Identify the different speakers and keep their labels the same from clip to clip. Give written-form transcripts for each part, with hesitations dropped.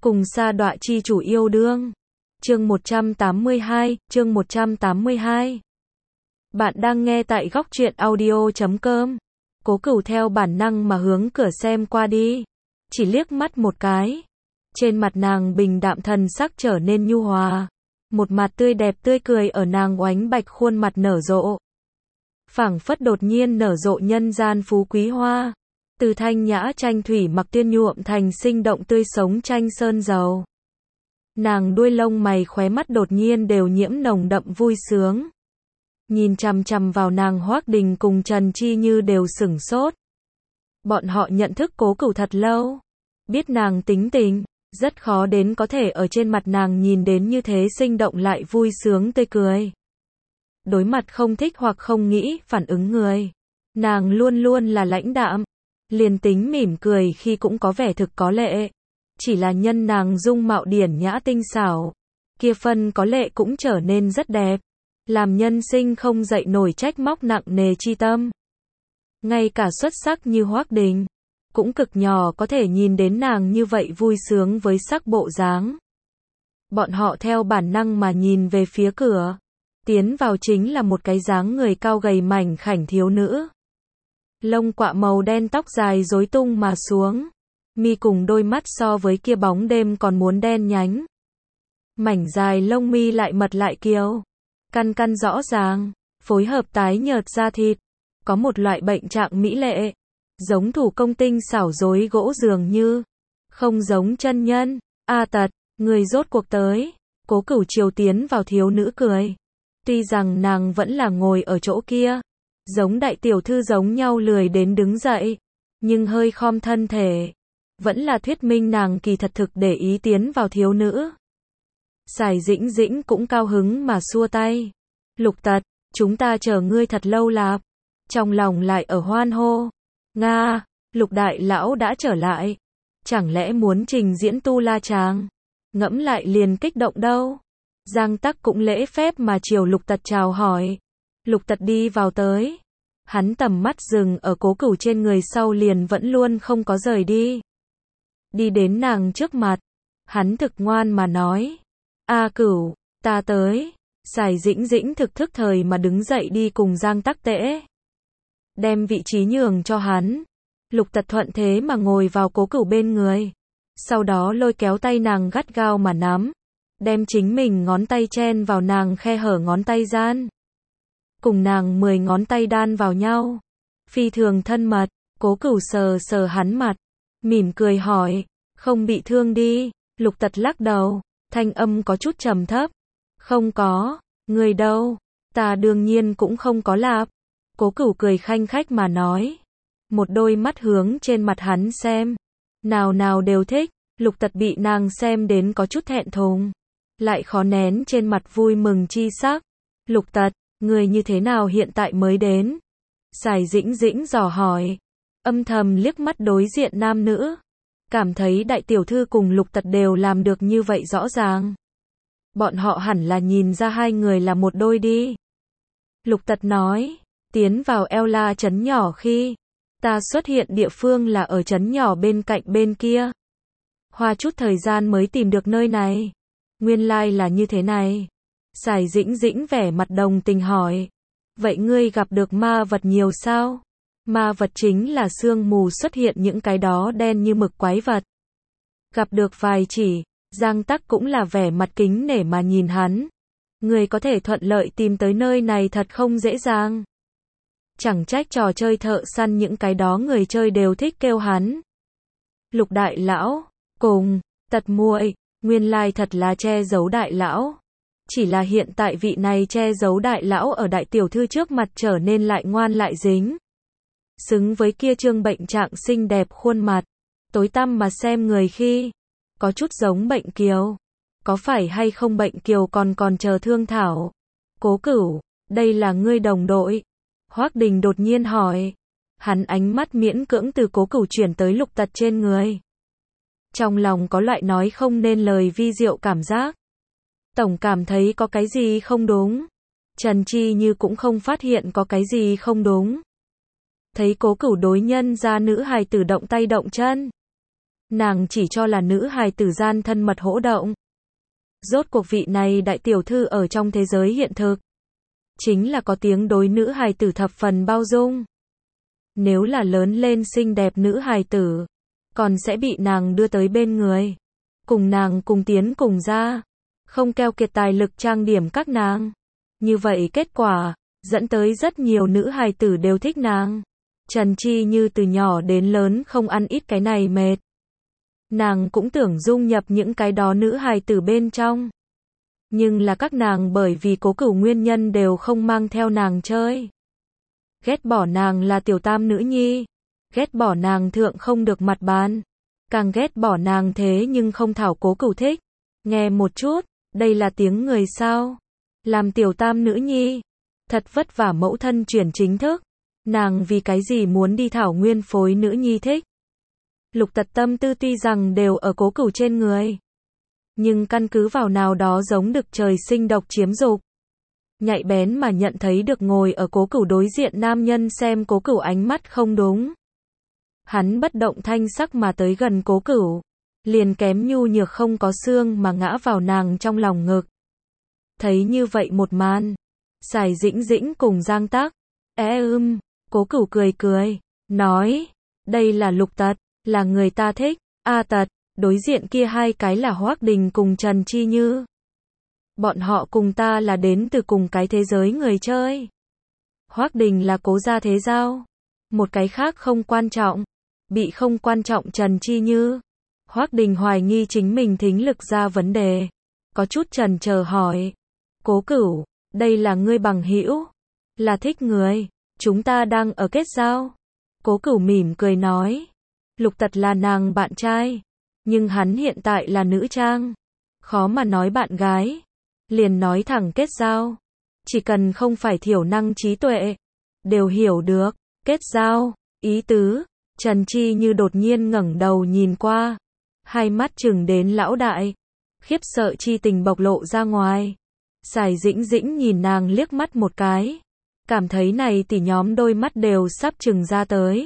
Speaker 1: cùng sa đọa chi chủ yêu đương. Chương 182. Bạn đang nghe tại góc truyện audio.com. Cố Cửu theo bản năng mà hướng cửa xem qua đi, chỉ liếc mắt một cái. Trên mặt nàng bình đạm, thần sắc trở nên nhu hòa, một mặt tươi đẹp tươi cười ở nàng oánh bạch khuôn mặt nở rộ, phảng phất đột nhiên nở rộ nhân gian phú quý hoa, từ thanh nhã tranh thủy mặc tiên nhuộm thành sinh động tươi sống tranh sơn dầu. Nàng đuôi lông mày khóe mắt đột nhiên đều nhiễm nồng đậm vui sướng. Nhìn chằm chằm vào nàng, Hoắc Đình cùng Trần Chi Như đều sửng sốt. Bọn họ nhận thức Cố Cửu thật lâu, biết nàng tính tình, rất khó đến có thể ở trên mặt nàng nhìn đến như thế sinh động lại vui sướng tươi cười. Đối mặt không thích hoặc không nghĩ phản ứng người, nàng luôn luôn là lãnh đạm, liền tính mỉm cười khi cũng có vẻ thực có lệ. Chỉ là nhân nàng dung mạo điển nhã tinh xảo, kia phân có lệ cũng trở nên rất đẹp, làm nhân sinh không dậy nổi trách móc nặng nề chi tâm. Ngay cả xuất sắc như Hoắc Đình, cũng cực nhỏ có thể nhìn đến nàng như vậy vui sướng với sắc bộ dáng. Bọn họ theo bản năng mà nhìn về phía cửa, tiến vào chính là một cái dáng người cao gầy mảnh khảnh thiếu nữ. Lông quạ màu đen, tóc dài rối tung mà xuống, mi cùng đôi mắt so với kia bóng đêm còn muốn đen nhánh. Mảnh dài lông mi lại mật lại kiều, căn căn rõ ràng, phối hợp tái nhợt da thịt, có một loại bệnh trạng mỹ lệ, giống thủ công tinh xảo rối gỗ dường như, không giống chân nhân. A Tật, người rốt cuộc tới. Cố Cửu chiều tiến vào thiếu nữ cười. Tuy rằng nàng vẫn là ngồi ở chỗ kia, giống đại tiểu thư giống nhau lười đến đứng dậy, nhưng hơi khom thân thể, vẫn là thuyết minh nàng kỳ thật thực để ý tiến vào thiếu nữ. Sài Dĩnh Dĩnh cũng cao hứng mà xua tay. Lục Tật, chúng ta chờ ngươi thật lâu lạp. Trong lòng lại ở hoan hô. Nga, Lục đại lão đã trở lại. Chẳng lẽ muốn trình diễn tu la chàng? Ngẫm lại liền kích động đâu. Giang Tắc cũng lễ phép mà chiều Lục Tật chào hỏi. Lục Tật đi vào tới. Hắn tầm mắt dừng ở Cố Cửu trên người, sau liền vẫn luôn không có rời đi. Đi đến nàng trước mặt, hắn thực ngoan mà nói. A Cửu, ta tới. Sài Dĩnh Dĩnh thực thức thời mà đứng dậy đi cùng Giang Tắc Tễ, đem vị trí nhường cho hắn. Lục Tật thuận thế mà ngồi vào Cố Cửu bên người, sau đó lôi kéo tay nàng gắt gao mà nắm, đem chính mình ngón tay chen vào nàng khe hở ngón tay gian, cùng nàng 10 ngón tay đan vào nhau, phi thường thân mật. Cố Cửu sờ sờ hắn mặt, mỉm cười hỏi, không bị thương đi? Lục Tật lắc đầu, thanh âm có chút trầm thấp, không có. Người đâu? Ta đương nhiên cũng không có lạp. Cố Cửu cười khanh khách mà nói, một đôi mắt hướng trên mặt hắn xem, nào nào đều thích. Lục Tật bị nàng xem đến có chút thẹn thùng, lại khó nén trên mặt vui mừng chi sắc. Lục Tật, người như thế nào hiện tại mới đến? Sài Dĩnh Dĩnh dò hỏi, âm thầm liếc mắt đối diện nam nữ, cảm thấy đại tiểu thư cùng Lục Tật đều làm được như vậy rõ ràng. Bọn họ hẳn là nhìn ra hai người là một đôi đi. Lục Tật nói, tiến vào Ela trấn nhỏ khi, ta xuất hiện địa phương là ở trấn nhỏ bên cạnh bên kia. Hoa chút thời gian mới tìm được nơi này. Nguyên lai là như thế này. Sài Dĩnh Dĩnh vẻ mặt đồng tình hỏi, vậy ngươi gặp được ma vật nhiều sao? Ma vật chính là sương mù xuất hiện những cái đó đen như mực quái vật. Gặp được vài chỉ. Giang Tắc cũng là vẻ mặt kính nể mà nhìn hắn. Người có thể thuận lợi tìm tới nơi này thật không dễ dàng. Chẳng trách trò chơi thợ săn những cái đó người chơi đều thích kêu hắn Lục đại lão, cùng Tật muội, nguyên lai thật là che giấu đại lão. Chỉ là hiện tại vị này che giấu đại lão ở đại tiểu thư trước mặt trở nên lại ngoan lại dính. Xứng với kia trương bệnh trạng xinh đẹp khuôn mặt, tối tăm mà xem người khi có chút giống bệnh kiều. Có phải hay không bệnh kiều còn chờ thương thảo. Cố Cửu, đây là ngươi đồng đội? Hoắc Đình đột nhiên hỏi. Hắn ánh mắt miễn cưỡng từ Cố Cửu chuyển tới Lục Tật trên người. Trong lòng có loại nói không nên lời vi diệu cảm giác. Tổng cảm thấy có cái gì không đúng. Trần Chi Như cũng không phát hiện có cái gì không đúng. Thấy Cố Cửu đối nhân ra nữ hài tử động tay động chân, nàng chỉ cho là nữ hài tử gian thân mật hỗ động. Rốt cuộc vị này đại tiểu thư ở trong thế giới hiện thực, chính là có tiếng đối nữ hài tử thập phần bao dung. Nếu là lớn lên xinh đẹp nữ hài tử, còn sẽ bị nàng đưa tới bên người, cùng nàng cùng tiến cùng ra, không keo kiệt tài lực trang điểm các nàng. Như vậy kết quả, dẫn tới rất nhiều nữ hài tử đều thích nàng. Trần Chi Như từ nhỏ đến lớn không ăn ít cái này mệt. Nàng cũng tưởng dung nhập những cái đó nữ hài tử bên trong. Nhưng là các nàng bởi vì Cố Cửu nguyên nhân đều không mang theo nàng chơi. Ghét bỏ nàng là tiểu tam nữ nhi. Ghét bỏ nàng thượng không được mặt bàn. Càng ghét bỏ nàng thế nhưng không thảo Cố Cửu thích. Nghe một chút, đây là tiếng người sao? Làm tiểu tam nữ nhi. Thật vất vả mẫu thân chuyển chính thức. Nàng vì cái gì muốn đi thảo nguyên phối nữ nhi thích? Lục Tật tâm tư tuy rằng đều ở Cố Cửu trên người, nhưng căn cứ vào nào đó giống đực trời sinh độc chiếm dục. Nhạy bén mà nhận thấy được ngồi ở Cố Cửu đối diện nam nhân xem Cố Cửu ánh mắt không đúng. Hắn bất động thanh sắc mà tới gần Cố Cửu, liền kém nhu nhược không có xương mà ngã vào nàng trong lòng ngực. Thấy như vậy một màn, Sải Dĩnh Dĩnh cùng Giang Tác, Cố Cửu cười cười, nói, đây là Lục Tật, là người ta thích. A Tật, đối diện kia hai cái là Hoắc Đình cùng Trần Chi Như. Bọn họ cùng ta là đến từ cùng cái thế giới người chơi. Hoắc Đình là Cố gia thế giao. Một cái khác không quan trọng. Bị không quan trọng Trần Chi Như. Hoắc Đình hoài nghi chính mình thính lực ra vấn đề. Có chút chần chờ hỏi. Cố Cửu, đây là ngươi bằng hữu? Là thích người? Chúng ta đang ở kết giao. Cố Cửu mỉm cười nói. Lục Tật là nàng bạn trai. Nhưng hắn hiện tại là nữ trang. Khó mà nói bạn gái. Liền nói thẳng kết giao. Chỉ cần không phải thiểu năng trí tuệ, đều hiểu được. Kết giao, ý tứ. Trần Chi Như đột nhiên ngẩng đầu nhìn qua. Hai mắt trừng đến lão đại. Khiếp sợ chi tình bộc lộ ra ngoài. Sải Dĩnh Dĩnh nhìn nàng liếc mắt một cái. Cảm thấy này tỷ nhóm đôi mắt đều sắp trừng ra tới.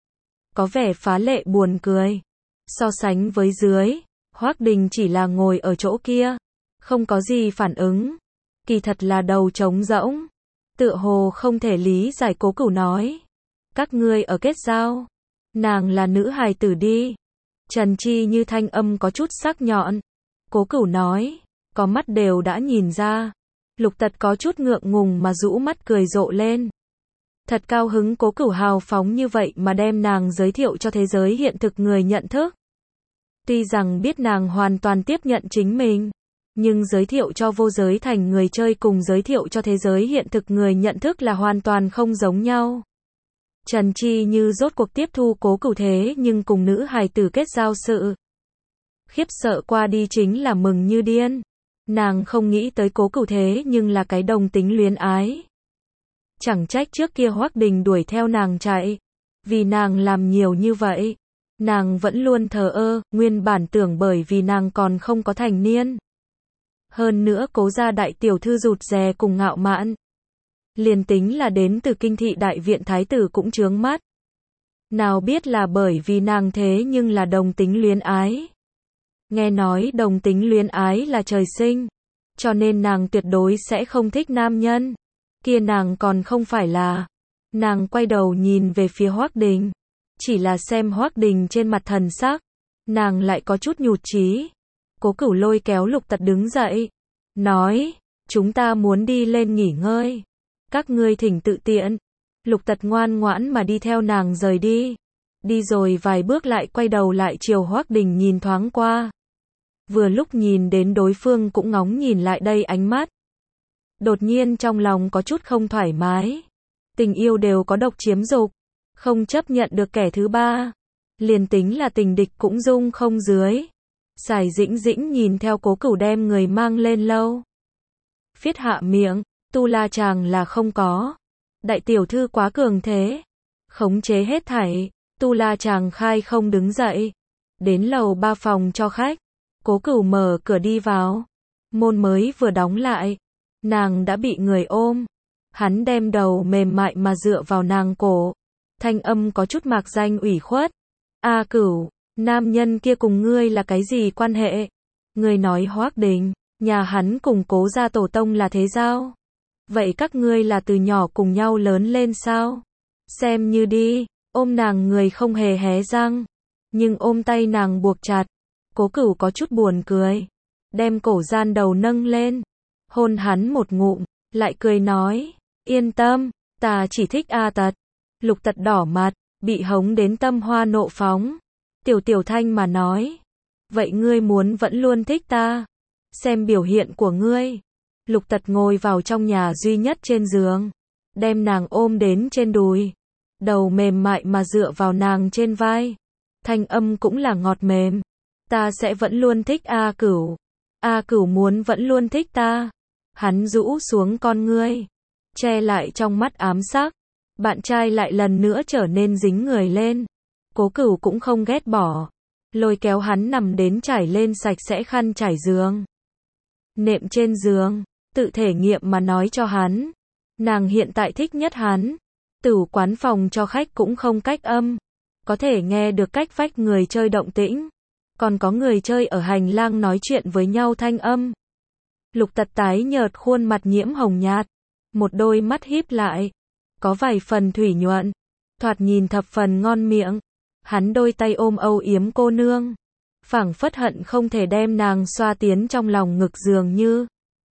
Speaker 1: Có vẻ phá lệ buồn cười. So sánh với dưới, Hoắc Đình chỉ là ngồi ở chỗ kia, không có gì phản ứng. Kỳ thật là đầu trống rỗng. Tựa hồ không thể lý giải. Cố Cửu nói. Các ngươi ở kết giao. Nàng là nữ hài tử đi. Trần Chi Như thanh âm có chút sắc nhọn. Cố Cửu nói. Có mắt đều đã nhìn ra. Lục Tật có chút ngượng ngùng mà rũ mắt cười rộ lên. Thật cao hứng Cố Cửu hào phóng như vậy mà đem nàng giới thiệu cho thế giới hiện thực người nhận thức. Tuy rằng biết nàng hoàn toàn tiếp nhận chính mình, nhưng giới thiệu cho vô giới thành người chơi cùng giới thiệu cho thế giới hiện thực người nhận thức là hoàn toàn không giống nhau. Trần Chi Như rốt cuộc tiếp thu Cố Cửu thế nhưng cùng nữ hài tử kết giao sự. Khiếp sợ qua đi chính là mừng như điên. Nàng không nghĩ tới Cố Cửu thế nhưng là cái đồng tính luyến ái. Chẳng trách trước kia Hoắc Đình đuổi theo nàng chạy. Vì nàng làm nhiều như vậy. Nàng vẫn luôn thờ ơ, nguyên bản tưởng bởi vì nàng còn không có thành niên. Hơn nữa Cố gia đại tiểu thư rụt rè cùng ngạo mạn. Liền tính là đến từ kinh thị đại viện thái tử cũng chướng mắt. Nào biết là bởi vì nàng thế nhưng là đồng tính luyến ái. Nghe nói đồng tính luyến ái là trời sinh. Cho nên nàng tuyệt đối sẽ không thích nam nhân. Kia nàng còn không phải là. Nàng quay đầu nhìn về phía Hoắc Đình. Chỉ là xem Hoắc Đình trên mặt thần sắc. Nàng lại có chút nhụt chí. Cố Cửu lôi kéo Lục Tật đứng dậy. Nói, chúng ta muốn đi lên nghỉ ngơi. Các ngươi thỉnh tự tiện. Lục Tật ngoan ngoãn mà đi theo nàng rời đi. Đi rồi vài bước lại quay đầu lại chiều Hoắc Đình nhìn thoáng qua. Vừa lúc nhìn đến đối phương cũng ngóng nhìn lại đây ánh mắt. Đột nhiên trong lòng có chút không thoải mái. Tình yêu đều có độc chiếm dục. Không chấp nhận được kẻ thứ ba. Liền tính là tình địch cũng dung không dưới. Sải Dĩnh Dĩnh nhìn theo Cố Cửu đem người mang lên lâu. Phiết hạ miệng, tu la chàng là không có. Đại tiểu thư quá cường thế. Khống chế hết thảy, tu la chàng khai không đứng dậy. Đến lầu 3 phòng cho khách. Cố Cửu mở cửa đi vào. Môn mới vừa đóng lại. Nàng đã bị người ôm. Hắn đem đầu mềm mại mà dựa vào nàng cổ. Thanh âm có chút mạc danh ủy khuất. A Cửu, Nam nhân kia cùng ngươi là cái gì quan hệ? Ngươi nói Hoắc Đình, nhà hắn cùng Cố gia tổ tông là thế giao. Vậy các ngươi là từ nhỏ cùng nhau lớn lên sao? Xem như đi, ôm nàng người không hề hé răng, nhưng ôm tay nàng buộc chặt. Cố Cửu có chút buồn cười, đem cổ gian đầu nâng lên, hôn hắn một ngụm, lại cười nói, yên tâm, ta chỉ thích A Tật. Lục Tật đỏ mặt, bị hống đến tâm hoa nộ phóng. Tiểu thanh mà nói, vậy ngươi muốn vẫn luôn thích ta? Xem biểu hiện của ngươi. Lục Tật ngồi vào trong nhà duy nhất trên giường, đem nàng ôm đến trên đùi, đầu mềm mại mà dựa vào nàng trên vai, thanh âm cũng là ngọt mềm. Ta sẽ vẫn luôn thích A Cửu. A Cửu muốn vẫn luôn thích ta. Hắn rũ xuống con ngươi, che lại trong mắt ám sắc. Bạn trai lại lần nữa trở nên dính người lên. Cố Cửu cũng không ghét bỏ, lôi kéo hắn nằm đến trải lên sạch sẽ khăn trải giường. Nệm trên giường, tự thể nghiệm mà nói cho hắn. Nàng hiện tại thích nhất hắn. Tửu quán phòng cho khách cũng không cách âm, có thể nghe được cách vách người chơi động tĩnh, còn có người chơi ở hành lang nói chuyện với nhau thanh âm. Lục Tật tái nhợt khuôn mặt nhiễm hồng nhạt, một đôi mắt híp lại, có vài phần thủy nhuận, thoạt nhìn thập phần ngon miệng. Hắn đôi tay ôm âu yếm cô nương, phảng phất hận không thể đem nàng xoa tiến trong lòng ngực dường như.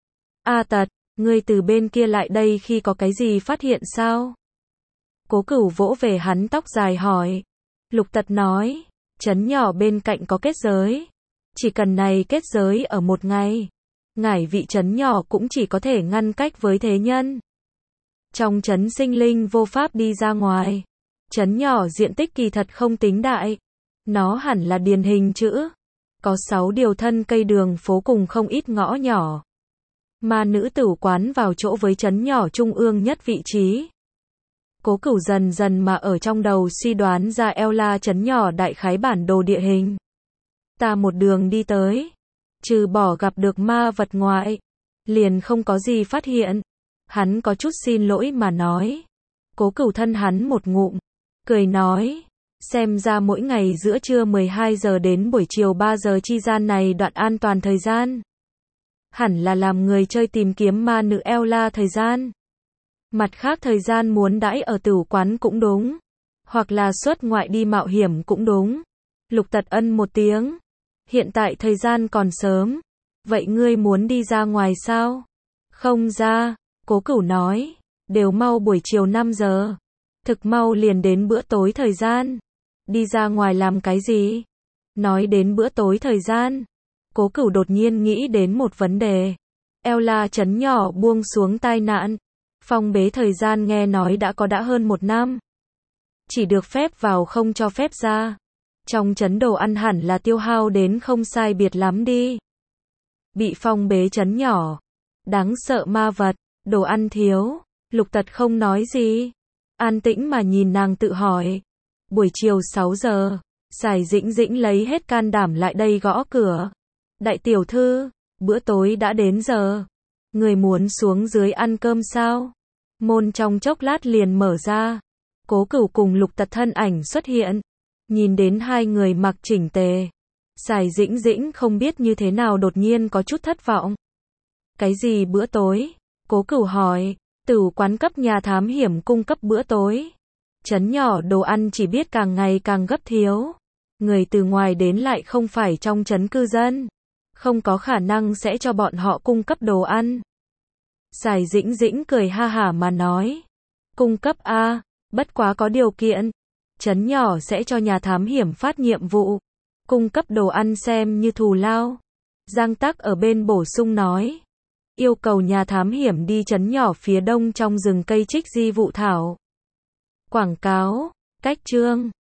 Speaker 1: A Tật, ngươi từ bên kia lại đây khi có cái gì phát hiện sao? Cố Cửu vỗ về hắn tóc dài hỏi. Lục Tật nói, trấn nhỏ bên cạnh có kết giới. Chỉ cần này kết giới ở một ngày, ngải vị trấn nhỏ cũng chỉ có thể ngăn cách với thế nhân. Trong trấn sinh linh vô pháp đi ra ngoài. Trấn nhỏ diện tích kỳ thật không tính đại. Nó hẳn là điển hình chữ. Có 6 điều thân cây đường phố cùng không ít ngõ nhỏ. Ma nữ tửu quán vào chỗ với trấn nhỏ trung ương nhất vị trí. Cố Cửu dần dần mà ở trong đầu suy đoán ra Ela trấn nhỏ đại khái bản đồ địa hình. Ta một đường đi tới, trừ bỏ gặp được ma vật ngoại, liền không có gì phát hiện. Hắn có chút xin lỗi mà nói. Cố Cửu thân hắn một ngụm, cười nói, xem ra mỗi ngày giữa trưa 12 giờ đến buổi chiều 3 giờ chi gian này đoạn an toàn thời gian. Hẳn là làm người chơi tìm kiếm ma nữ Ela thời gian. Mặt khác thời gian muốn đãi ở tửu quán cũng đúng, hoặc là xuất ngoại đi mạo hiểm cũng đúng. Lục Tật ân một tiếng. Hiện tại thời gian còn sớm, vậy ngươi muốn đi ra ngoài sao? Không ra, Cố Cửu nói, đều mau buổi chiều 5 giờ. Thực mau liền đến bữa tối thời gian. Đi ra ngoài làm cái gì? Nói đến bữa tối thời gian, Cố Cửu đột nhiên nghĩ đến một vấn đề. Ela trấn nhỏ buông xuống tai nạn. Phong bế thời gian nghe nói đã hơn 1 năm. Chỉ được phép vào không cho phép ra. Trong trấn đồ ăn hẳn là tiêu hao đến không sai biệt lắm đi. Bị phong bế trấn nhỏ. Đáng sợ ma vật, đồ ăn thiếu. Lục Tật không nói gì. An tĩnh mà nhìn nàng tự hỏi. Buổi chiều 6 giờ, Sài Dĩnh Dĩnh lấy hết can đảm lại đây gõ cửa. Đại tiểu thư, bữa tối đã đến giờ. Người muốn xuống dưới ăn cơm sao? Môn trong chốc lát liền mở ra. Cố Cửu cùng Lục Tật thân ảnh xuất hiện. Nhìn đến hai người mặc chỉnh tề. Sài Dĩnh Dĩnh không biết như thế nào đột nhiên có chút thất vọng. Cái gì bữa tối? Cố Cửu hỏi. Tửu quán cấp nhà thám hiểm cung cấp bữa tối. Trấn nhỏ đồ ăn chỉ biết càng ngày càng gấp thiếu. Người từ ngoài đến lại không phải trong trấn cư dân. Không có khả năng sẽ cho bọn họ cung cấp đồ ăn. Sài Dĩnh Dĩnh cười ha hả mà nói. Cung cấp a, bất quá có điều kiện. Trấn nhỏ sẽ cho nhà thám hiểm phát nhiệm vụ. Cung cấp đồ ăn xem như thù lao. Giang Tắc ở bên bổ sung nói. Yêu cầu nhà thám hiểm đi trấn nhỏ phía đông trong rừng cây trích di vụ thảo. Quảng cáo, cách chương.